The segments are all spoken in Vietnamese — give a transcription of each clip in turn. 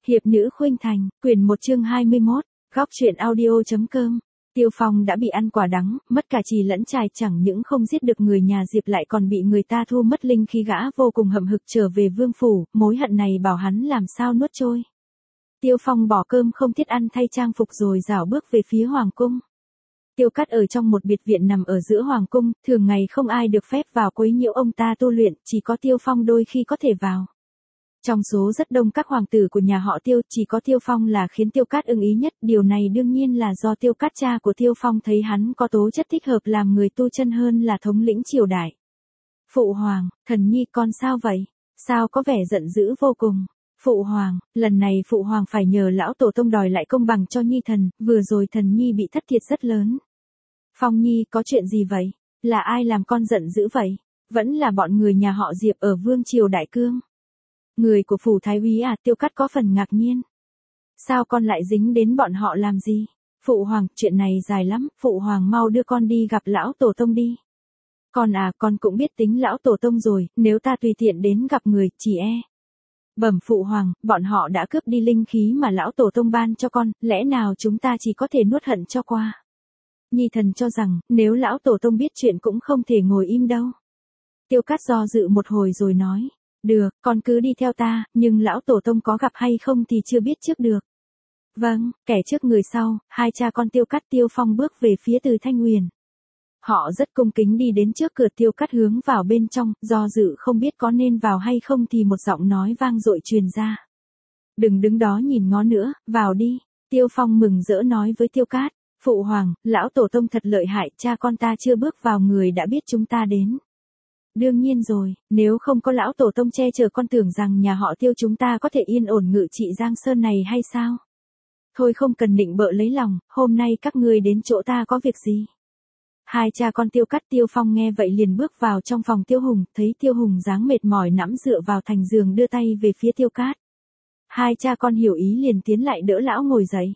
Hiệp nữ khuynh thành, quyển 1 chương 21, góc truyện audio.com. Tiêu Phong đã bị ăn quả đắng, mất cả trì lẫn trài, chẳng những không giết được người nhà Diệp lại còn bị người ta thu mất linh khí, gã vô cùng hậm hực trở về vương phủ, mối hận này bảo hắn làm sao nuốt trôi. Tiêu Phong bỏ cơm không thiết ăn, thay trang phục rồi rảo bước về phía hoàng cung. Tiêu Cát ở trong một biệt viện nằm ở giữa hoàng cung, thường ngày không ai được phép vào quấy nhiễu ông ta tu luyện, chỉ có Tiêu Phong đôi khi có thể vào. Trong số rất đông các hoàng tử của nhà họ Tiêu, chỉ có Tiêu Phong là khiến Tiêu Cát ưng ý nhất, điều này đương nhiên là do Tiêu Cát cha của Tiêu Phong thấy hắn có tố chất thích hợp làm người tu chân hơn là thống lĩnh triều đại. Phụ hoàng, thần nhi con sao vậy? Sao có vẻ giận dữ vô cùng? Phụ hoàng, lần này phụ hoàng phải nhờ lão tổ tông đòi lại công bằng cho nhi thần, vừa rồi thần nhi bị thất thiệt rất lớn. Phong nhi, có chuyện gì vậy? Là ai làm con giận dữ vậy? Vẫn là bọn người nhà họ Diệp ở vương triều Đại Cương. Người của phủ thái úy à? Tiêu Cát có phần ngạc nhiên. Sao con lại dính đến bọn họ làm gì? Phụ hoàng, chuyện này dài lắm, phụ hoàng mau đưa con đi gặp lão tổ tông đi. Con à, con cũng biết tính lão tổ tông rồi, nếu ta tùy tiện đến gặp người, chỉ bẩm phụ hoàng, bọn họ đã cướp đi linh khí mà lão tổ tông ban cho con, lẽ nào chúng ta chỉ có thể nuốt hận cho qua. Nhi thần cho rằng, nếu lão tổ tông biết chuyện cũng không thể ngồi im đâu. Tiêu Cát do dự một hồi rồi nói. Được, con cứ đi theo ta, nhưng lão tổ tông có gặp hay không thì chưa biết trước được. Vâng, kẻ trước người sau, hai cha con Tiêu Cát Tiêu Phong bước về phía Từ Thanh Huyền. Họ rất cung kính đi đến trước cửa. Tiêu Cát hướng vào bên trong, do dự không biết có nên vào hay không thì một giọng nói vang dội truyền ra. Đừng đứng đó nhìn ngó nữa, vào đi. Tiêu Phong mừng rỡ nói với Tiêu Cát, phụ hoàng, lão tổ tông thật lợi hại, cha con ta chưa bước vào người đã biết chúng ta đến. Đương nhiên rồi, nếu không có lão tổ tông che chở con tưởng rằng nhà họ Tiêu chúng ta có thể yên ổn ngự trị Giang Sơn này hay sao? Thôi không cần định bợ lấy lòng, hôm nay các ngươi đến chỗ ta có việc gì? Hai cha con Tiêu Cát Tiêu Phong nghe vậy liền bước vào trong phòng Tiêu Hùng, thấy Tiêu Hùng dáng mệt mỏi nằm dựa vào thành giường đưa tay về phía Tiêu Cát. Hai cha con hiểu ý liền tiến lại đỡ lão ngồi dậy.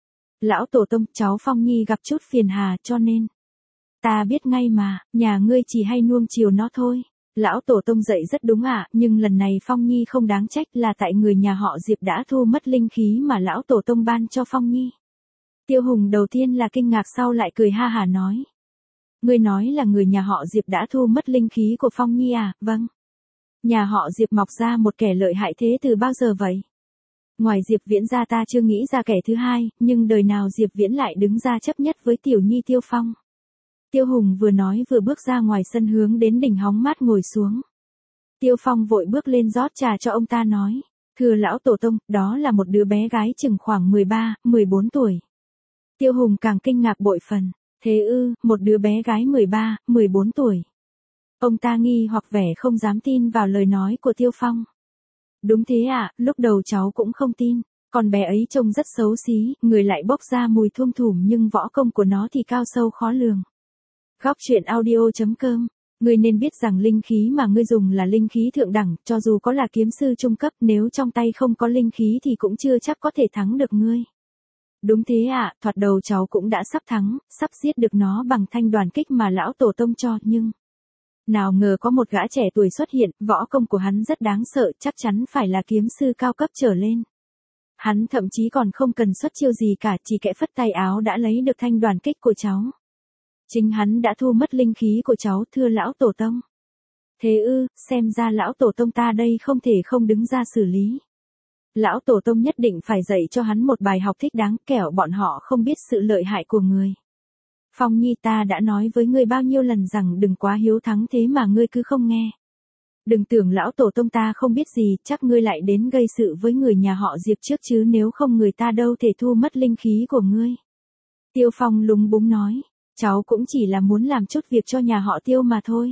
Lão tổ tông, cháu Phong Nhi gặp chút phiền hà cho nên. Ta biết ngay mà, nhà ngươi chỉ hay nuông chiều nó thôi. Lão tổ tông dạy rất đúng ạ, nhưng lần này Phong Nhi không đáng trách, là tại người nhà họ Diệp đã thu mất linh khí mà lão tổ tông ban cho Phong Nhi. Tiêu Hùng đầu tiên là kinh ngạc, sau lại cười ha hả nói. Ngươi nói là người nhà họ Diệp đã thu mất linh khí của Phong Nhi à? Vâng. Nhà họ Diệp mọc ra một kẻ lợi hại thế từ bao giờ vậy? Ngoài Diệp Viễn ra ta chưa nghĩ ra kẻ thứ hai, nhưng đời nào Diệp Viễn lại đứng ra chấp nhất với tiểu nhi Tiêu Phong. Tiêu Hùng vừa nói vừa bước ra ngoài sân hướng đến đỉnh hóng mát ngồi xuống. Tiêu Phong vội bước lên rót trà cho ông ta nói. Thưa lão tổ tông, đó là một đứa bé gái chừng khoảng 13, 14 tuổi. Tiêu Hùng càng kinh ngạc bội phần. Thế ư, một đứa bé gái 13, 14 tuổi. Ông ta nghi hoặc vẻ không dám tin vào lời nói của Tiêu Phong. Đúng thế ạ, lúc đầu cháu cũng không tin. Con bé ấy trông rất xấu xí, người lại bốc ra mùi thum thủm, nhưng võ công của nó thì cao sâu khó lường. Góc truyện audio.com. Ngươi nên biết rằng linh khí mà ngươi dùng là linh khí thượng đẳng, cho dù có là kiếm sư trung cấp, nếu trong tay không có linh khí thì cũng chưa chắc có thể thắng được ngươi. Đúng thế ạ, thoạt đầu cháu cũng đã sắp thắng, sắp giết được nó bằng thanh đoàn kích mà lão tổ tông cho, nhưng nào ngờ có một gã trẻ tuổi xuất hiện, võ công của hắn rất đáng sợ, chắc chắn phải là kiếm sư cao cấp trở lên. Hắn thậm chí còn không cần xuất chiêu gì cả, chỉ kẽ phất tay áo đã lấy được thanh đoàn kích của cháu. Chính hắn đã thu mất linh khí của cháu, thưa lão tổ tông. Thế ư, xem ra lão tổ tông ta đây không thể không đứng ra xử lý. Lão tổ tông nhất định phải dạy cho hắn một bài học thích đáng, kẻo bọn họ không biết sự lợi hại của người. Phong Nhi, ta đã nói với ngươi bao nhiêu lần rằng đừng quá hiếu thắng thế mà ngươi cứ không nghe. Đừng tưởng lão tổ tông ta không biết gì, chắc ngươi lại đến gây sự với người nhà họ Diệp trước chứ, nếu không người ta đâu thể thu mất linh khí của ngươi. Tiêu Phong lúng búng nói, cháu cũng chỉ là muốn làm chút việc cho nhà họ Tiêu mà thôi.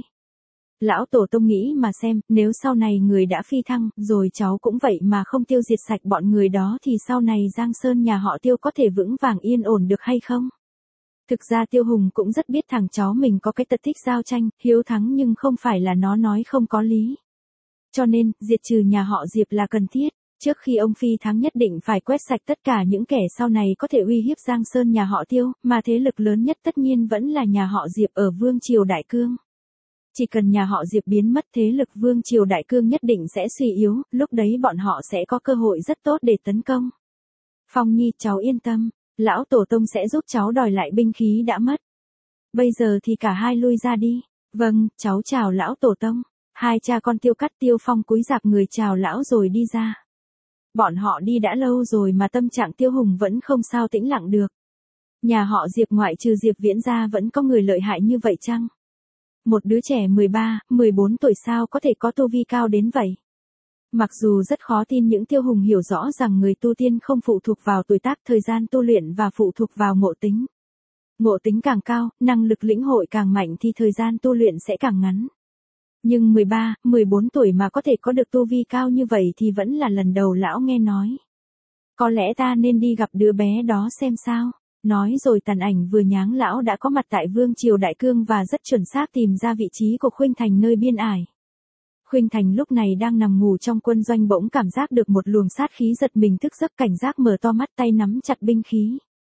Lão tổ tông nghĩ mà xem, nếu sau này người đã phi thăng, rồi cháu cũng vậy mà không tiêu diệt sạch bọn người đó thì sau này Giang Sơn nhà họ Tiêu có thể vững vàng yên ổn được hay không? Thực ra Tiêu Hùng cũng rất biết thằng cháu mình có cái tật thích giao tranh, hiếu thắng, nhưng không phải là nó nói không có lý. Cho nên, diệt trừ nhà họ Diệp là cần thiết. Trước khi ông phi thắng nhất định phải quét sạch tất cả những kẻ sau này có thể uy hiếp Giang Sơn nhà họ Tiêu, mà thế lực lớn nhất tất nhiên vẫn là nhà họ Diệp ở vương triều Đại Cương. Chỉ cần nhà họ Diệp biến mất thế lực vương triều đại cương nhất định sẽ suy yếu, lúc đấy bọn họ sẽ có cơ hội rất tốt để tấn công. Phong Nhi, cháu yên tâm, lão tổ tông sẽ giúp cháu đòi lại binh khí đã mất. Bây giờ thì cả hai lui ra đi. Vâng, cháu chào lão tổ tông. Hai cha con Tiêu Cắt Tiêu Phong cúi rạp người chào lão rồi đi ra. Bọn họ đi đã lâu rồi mà tâm trạng Tiêu Hùng vẫn không sao tĩnh lặng được. Nhà họ Diệp ngoại trừ Diệp Viễn ra vẫn có người lợi hại như vậy chăng? Một đứa trẻ 13, 14 tuổi sao có thể có tu vi cao đến vậy? Mặc dù rất khó tin những Tiêu Hùng hiểu rõ rằng người tu tiên không phụ thuộc vào tuổi tác thời gian tu luyện và phụ thuộc vào ngộ tính. Ngộ tính càng cao, năng lực lĩnh hội càng mạnh thì thời gian tu luyện sẽ càng ngắn. Nhưng 13, 14 tuổi mà có thể có được tu vi cao như vậy thì vẫn là lần đầu lão nghe nói. Có lẽ ta nên đi gặp đứa bé đó xem sao. Nói rồi tàn ảnh vừa nháng lão đã có mặt tại Vương Triều Đại Cương và rất chuẩn xác tìm ra vị trí của Khuynh Thành nơi biên ải. Khuynh Thành lúc này đang nằm ngủ trong quân doanh bỗng cảm giác được một luồng sát khí giật mình thức giấc cảnh giác mở to mắt tay nắm chặt binh khí.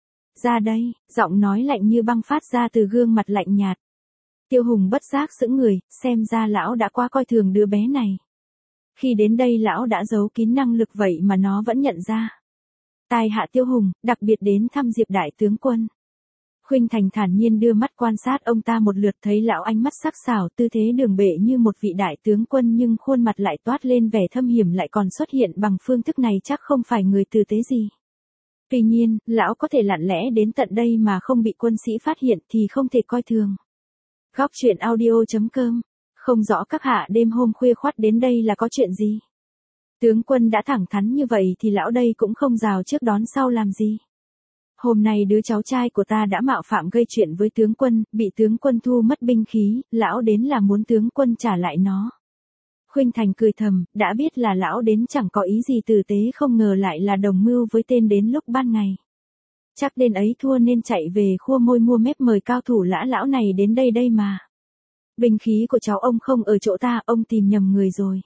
Ra đây, giọng nói lạnh như băng phát ra từ gương mặt lạnh nhạt. Tiêu Hùng bất giác sững người, xem ra lão đã quá coi thường đứa bé này. Khi đến đây lão đã giấu kín năng lực vậy mà nó vẫn nhận ra. Tai hạ Tiêu Hùng, đặc biệt đến thăm Diệp đại tướng quân. Khuynh Thành thản nhiên đưa mắt quan sát ông ta một lượt thấy lão ánh mắt sắc sảo tư thế đường bệ như một vị đại tướng quân nhưng khuôn mặt lại toát lên vẻ thâm hiểm lại còn xuất hiện bằng phương thức này chắc không phải người tử tế gì. Tuy nhiên, lão có thể lặng lẽ đến tận đây mà không bị quân sĩ phát hiện thì không thể coi thường. Góc truyện audio.com. Không rõ các hạ đêm hôm khuya khoắt đến đây là có chuyện gì? Tướng quân đã thẳng thắn như vậy thì lão đây cũng không rào trước đón sau làm gì. Hôm nay đứa cháu trai của ta đã mạo phạm gây chuyện với tướng quân, bị tướng quân thu mất binh khí, lão đến là muốn tướng quân trả lại nó. Khuynh Thành cười thầm, đã biết là lão đến chẳng có ý gì tử tế không ngờ lại là đồng mưu với tên đến lúc ban ngày. Chắc tên ấy thua nên chạy về khua môi mua mép mời cao thủ lão này đến đây mà. Binh khí của cháu ông không ở chỗ ta, ông tìm nhầm người rồi.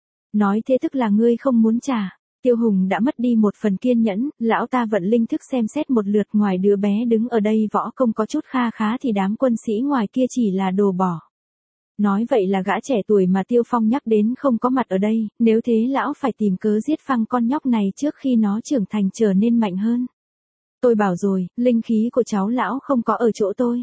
Nói thế tức là ngươi không muốn trả. Tiêu Hùng đã mất đi một phần kiên nhẫn, lão ta vận linh thức xem xét một lượt ngoài đứa bé đứng ở đây võ công có chút kha khá thì đám quân sĩ ngoài kia chỉ là đồ bỏ. Nói vậy là gã trẻ tuổi mà Tiêu Phong nhắc đến không có mặt ở đây, nếu thế lão phải tìm cớ giết phăng con nhóc này trước khi nó trưởng thành trở nên mạnh hơn. Tôi bảo rồi, linh khí của cháu lão không có ở chỗ tôi.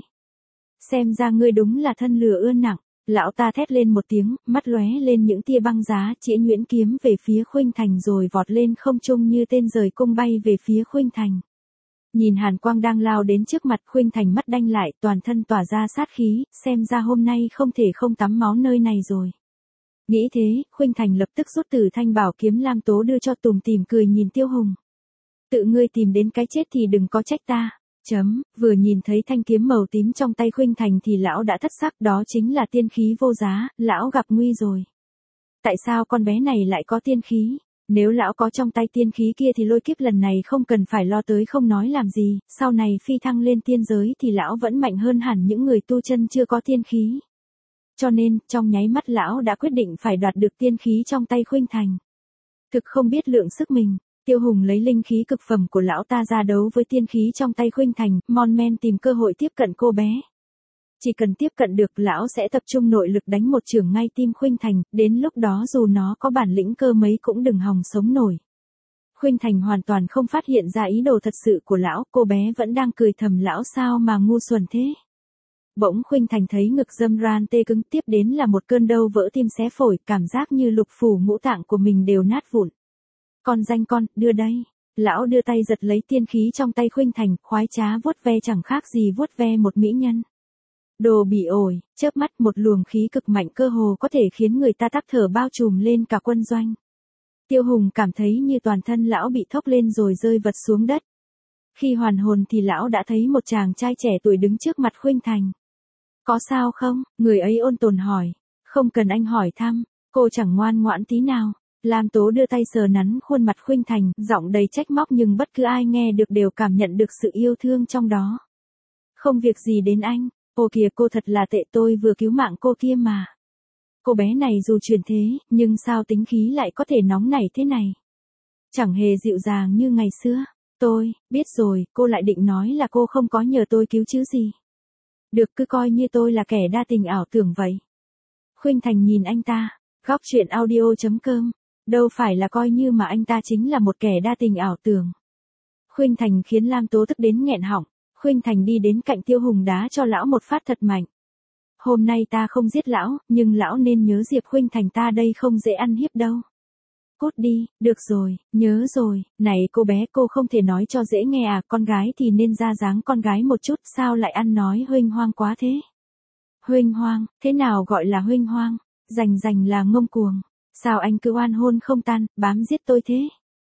Xem ra ngươi đúng là thân lừa ưa nặng. Lão ta thét lên một tiếng, mắt lóe lên những tia băng giá, chĩa nhuyễn kiếm về phía Khuynh Thành rồi vọt lên không trung như tên rời cung bay về phía Khuynh Thành. Nhìn hàn quang đang lao đến trước mặt Khuynh Thành mắt đanh lại, toàn thân tỏa ra sát khí, xem ra hôm nay không thể không tắm máu nơi này rồi. Nghĩ thế, Khuynh Thành lập tức rút từ thanh bảo kiếm lam tố đưa cho tùm tìm cười nhìn Tiêu Hùng. Tự ngươi tìm đến cái chết thì đừng có trách ta. Vừa nhìn thấy thanh kiếm màu tím trong tay Khuynh Thành thì lão đã thất sắc, đó chính là tiên khí vô giá, lão gặp nguy rồi. Tại sao con bé này lại có tiên khí? Nếu lão có trong tay tiên khí kia thì lôi kiếp lần này không cần phải lo tới không nói làm gì, sau này phi thăng lên tiên giới thì lão vẫn mạnh hơn hẳn những người tu chân chưa có tiên khí. Cho nên, trong nháy mắt lão đã quyết định phải đoạt được tiên khí trong tay Khuynh Thành. Thực không biết lượng sức mình. Tiêu Hùng lấy linh khí cực phẩm của lão ta ra đấu với tiên khí trong tay Khuynh Thành, mon men tìm cơ hội tiếp cận cô bé. Chỉ cần tiếp cận được lão sẽ tập trung nội lực đánh một chưởng ngay tim Khuynh Thành, đến lúc đó dù nó có bản lĩnh cơ mấy cũng đừng hòng sống nổi. Khuynh Thành hoàn toàn không phát hiện ra ý đồ thật sự của lão, cô bé vẫn đang cười thầm lão sao mà ngu xuẩn thế. Bỗng Khuynh Thành thấy ngực dâm ran tê cứng, tiếp đến là một cơn đau vỡ tim xé phổi, cảm giác như lục phủ ngũ tạng của mình đều nát vụn. Con danh con, đưa đây. Lão đưa tay giật lấy tiên khí trong tay Khuynh Thành, khoái trá vuốt ve chẳng khác gì vuốt ve một mỹ nhân. Đồ bị ổi, chớp mắt một luồng khí cực mạnh cơ hồ có thể khiến người ta tắc thở bao trùm lên cả quân doanh. Tiêu Hùng cảm thấy như toàn thân lão bị thốc lên rồi rơi vật xuống đất. Khi hoàn hồn thì lão đã thấy một chàng trai trẻ tuổi đứng trước mặt Khuynh Thành. Có sao không? Người ấy ôn tồn hỏi. Không cần anh hỏi thăm, cô chẳng ngoan ngoãn tí nào. Lam Tố đưa tay sờ nắn khuôn mặt Khuynh Thành, giọng đầy trách móc nhưng bất cứ ai nghe được đều cảm nhận được sự yêu thương trong đó. Không việc gì đến anh, ô kìa cô thật là tệ, tôi vừa cứu mạng cô kia mà. Cô bé này dù truyền thế, nhưng sao tính khí lại có thể nóng nảy thế này? Chẳng hề dịu dàng như ngày xưa. Tôi, biết rồi, cô lại định nói là cô không có nhờ tôi cứu chứ gì. Được, cứ coi như tôi là kẻ đa tình ảo tưởng vậy. Khuynh Thành nhìn anh ta. Góc chuyện audio.com. Đâu phải là coi như mà anh ta chính là một kẻ đa tình ảo tưởng. Khuynh Thành khiến Lam Tố tức đến nghẹn họng. Khuynh Thành đi đến cạnh Tiêu Hùng đá cho lão một phát thật mạnh. Hôm nay ta không giết lão, nhưng lão nên nhớ Diệp Khuynh Thành ta đây không dễ ăn hiếp đâu. Cút đi, được rồi, nhớ rồi, này cô bé, cô không thể nói cho dễ nghe à, con gái thì nên ra dáng con gái một chút, sao lại ăn nói huênh hoang quá thế? Huênh hoang, thế nào gọi là huênh hoang? Rành là ngông cuồng. Sao anh cứ oan hôn không tan, bám giết tôi thế?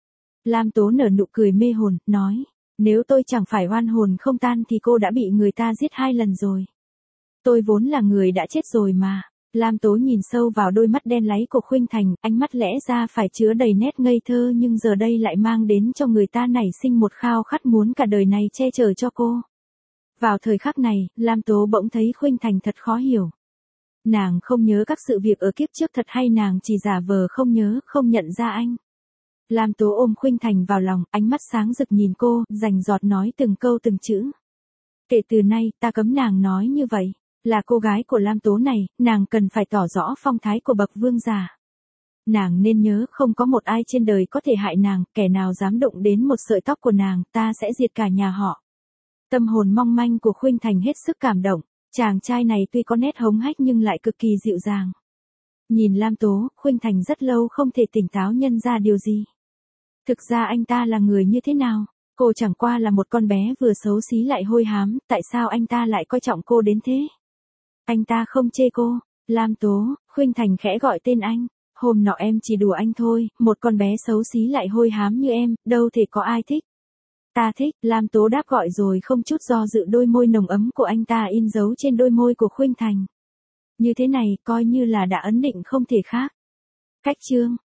Lam Tố nở nụ cười mê hồn, nói, nếu tôi chẳng phải oan hồn không tan thì cô đã bị người ta giết 2 lần rồi. Tôi vốn là người đã chết rồi mà. Lam Tố nhìn sâu vào đôi mắt đen láy của Khuynh Thành, ánh mắt lẽ ra phải chứa đầy nét ngây thơ nhưng giờ đây lại mang đến cho người ta nảy sinh một khao khát muốn cả đời này che chở cho cô. Vào thời khắc này, Lam Tố bỗng thấy Khuynh Thành thật khó hiểu. Nàng không nhớ các sự việc ở kiếp trước thật hay nàng chỉ giả vờ không nhớ, không nhận ra anh. Lam Tố ôm Khuynh Thành vào lòng, ánh mắt sáng rực nhìn cô, rành rọt nói từng câu từng chữ. Kể từ nay, ta cấm nàng nói như vậy. Là cô gái của Lam Tố này, nàng cần phải tỏ rõ phong thái của bậc vương giả. Nàng nên nhớ không có một ai trên đời có thể hại nàng, kẻ nào dám đụng đến một sợi tóc của nàng, ta sẽ diệt cả nhà họ. Tâm hồn mong manh của Khuynh Thành hết sức cảm động, chàng trai này tuy có nét hống hách nhưng lại cực kỳ dịu dàng. Nhìn Lam Tố, Khuynh Thành rất lâu không thể tỉnh táo nhân ra điều gì. Thực ra anh ta là người như thế nào? Cô chẳng qua là một con bé vừa xấu xí lại hôi hám, tại sao anh ta lại coi trọng cô đến thế? Anh ta không chê cô. Lam Tố, Khuynh Thành khẽ gọi tên anh. Hôm nọ em chỉ đùa anh thôi, một con bé xấu xí lại hôi hám như em, đâu thể có ai thích. Ta thích, Lam Tố đáp gọi rồi không chút do dự đôi môi nồng ấm của anh ta in dấu trên đôi môi của Khuynh Thành. Như thế này, coi như là đã ấn định không thể khác. Cách chương.